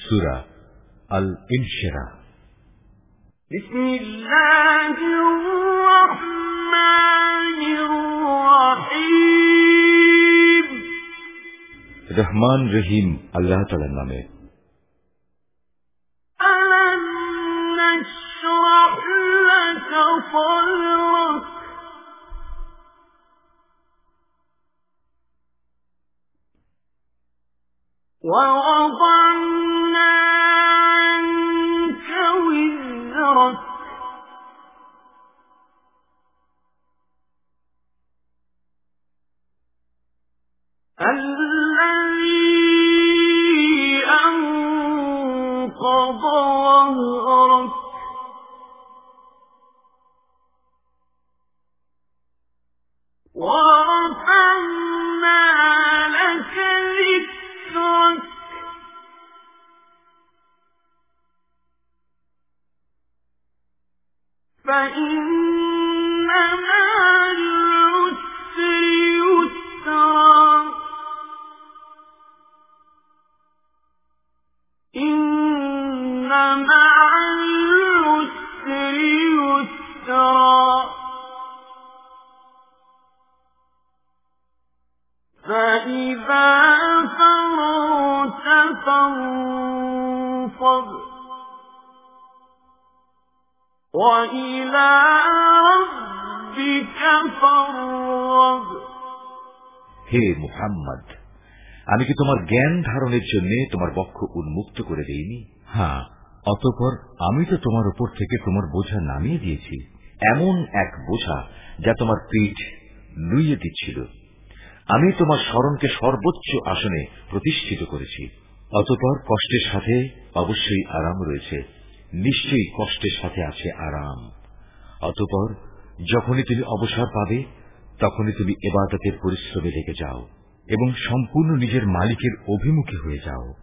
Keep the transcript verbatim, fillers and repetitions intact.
সূরা আল ইনশিরাহ। বিসমিল্লাহির রাহমানির রাহিম। রহমান রহিম আল্লাহ তাআলার নামে। আলাম নাশরাহ লাকা সাদরাক ওয়া ওয়াদা'না আনকা وزرك الذي أنقض ظهرك ورفعنا لك ذكرك فإن مع العسر يسرا إن مع العسر يسرا فإذا فرغت فانصب وإلى ربك فارغب। হে মুহাম্মদ, আমি কি তোমার জ্ঞান ধারণের জন্য তোমার বক্ষ উন্মুক্ত করে দেইনি? হ্যাঁ, অতঃপর আমি তো তোমার উপর থেকে তোমার বোঝা নামিয়ে দিয়েছি, এমন এক বোঝা যা তোমার পিঠ নুইয়ে দিচ্ছিল। আমি তোমার স্মরণকে সর্বোচ্চ আসনে প্রতিষ্ঠিত করেছি। অতঃপর কষ্টের সাথে অবশ্যই আরাম রয়েছে, নিশ্চয়ই কষ্টের সাথে আছে আরাম। অতঃপর যখনই তুমি অবসর পাবে তখনই তুমি ইবাদতের পরিশ্রমে লেগে যাও এবং সম্পূর্ণ নিজের মালিকের অভিমুখী হয়ে যাও।